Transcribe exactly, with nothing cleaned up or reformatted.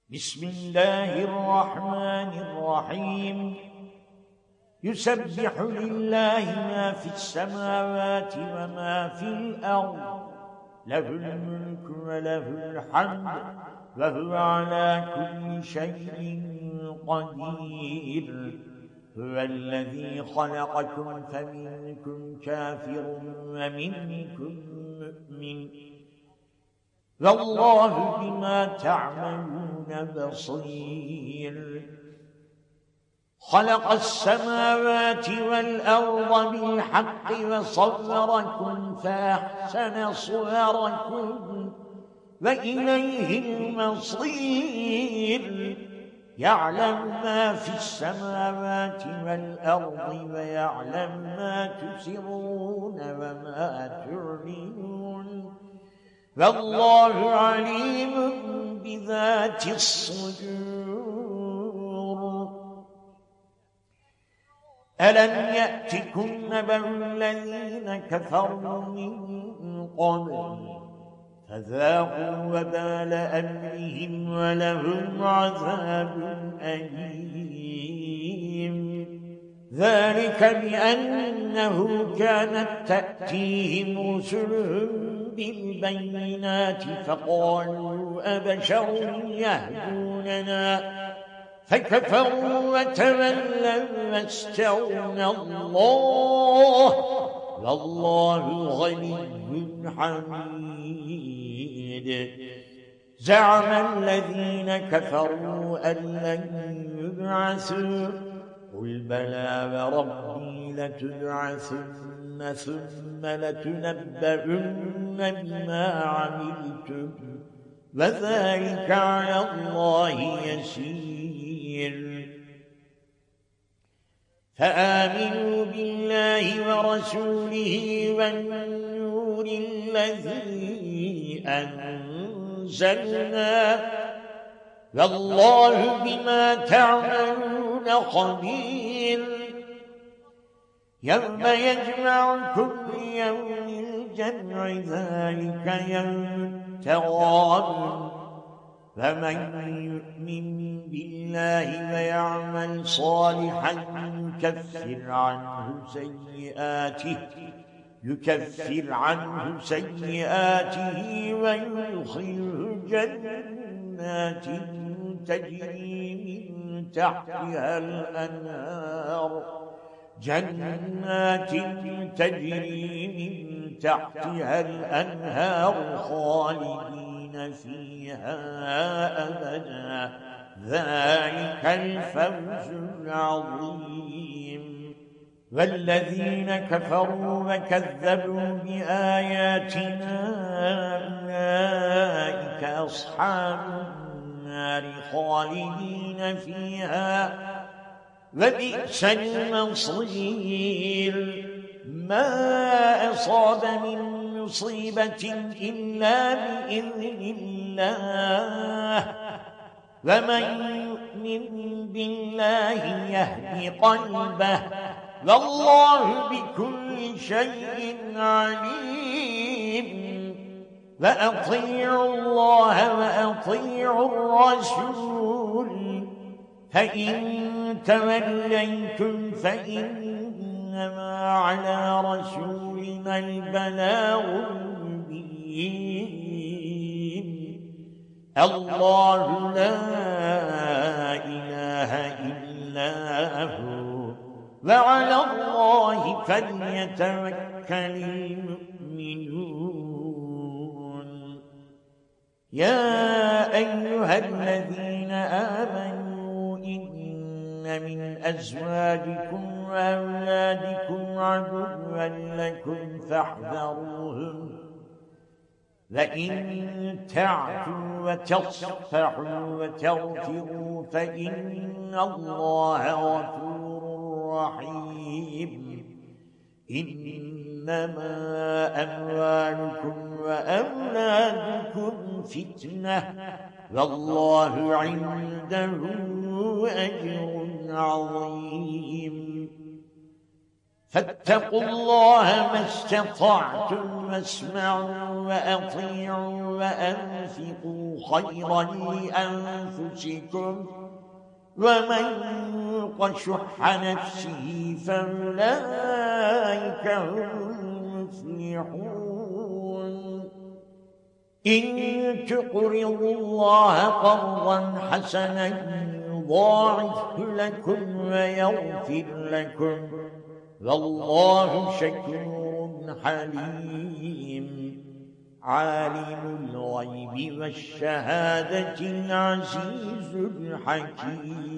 بسم الله الرحمن الرحيم يسبح لله ما في السماوات وما في الأرض له الملك وله الحمد وهو على كل شيء قدير هو الذي خلقكم فمنكم كافر ومنكم مؤمن والله بما تعملون بصير خلق السماوات والأرض بالحق وصوركم فأحسن صوركم وإليه المصير يعلم ما في السماوات والأرض ويعلم ما تسرون وما تعلنون والله عليم بذات الصدور ألم يأتكم نبأ الذين كفروا من قبل فذاقوا وبال أمرهم ولهم عذاب أليم ذلك بأنه كانت تأتيهم رسلهم بالبينات فقالوا أبشر يهدوننا فكفروا وتولوا واستغنى الله والله غني حميد زعم الذين كفروا أن لن يبعثوا قل بلى وربي لتبعثن ثم لتنبؤن بما عملتم وذلك على الله يسير فآمنوا بالله ورسوله والنور الذي أنزلنا والله بما تعملون خبير يوم يجمعكم ليوم الجمع ذلك يوم التغابن فمن يؤمن بالله ويعمل صالحا يكفر عنه سيئاته يكفر عنه سيئاته ويدخله جنات تجري من تحتها الأنهار جنات تجري من تحتها الأنهار خالدين فيها أبدا ذلك الفوز العظيم والذين كفروا وكذبوا بآياتنا أولئك أصحاب النار خالدين فيها وبئس المصير ما أصاب من مصيبة إلا بإذن الله ومن يؤمن بالله يهدي قلبه والله بكل شيء عليم وأطيعوا الله وأطيعوا الرسول فإن توليتم فإنما على رسولنا البلاغ المبين الله لا إله إلا هو وعلى الله فليتوكل المؤمنون يا أيها الذين آمنوا إن من أزواجكم وأولادكم عدوا لكم فاحذروهم وإن تعفوا وتصفحوا وتغفروا فإن الله غفور رحيم إنما أموالكم وأولادكم فتنة والله عنده أجر عظيم فاتقوا الله ما استطعتم واسمعوا وأطيعوا وأنفقوا خيرا لأنفسكم ومن يوق شح نفسه فأولئك هم المفلحون إن تقرضوا الله قرضا حسنا يضاعف لكم ويغفر لكم والله شكور حليم عالم الغيب والشهادة العزيز الحكيم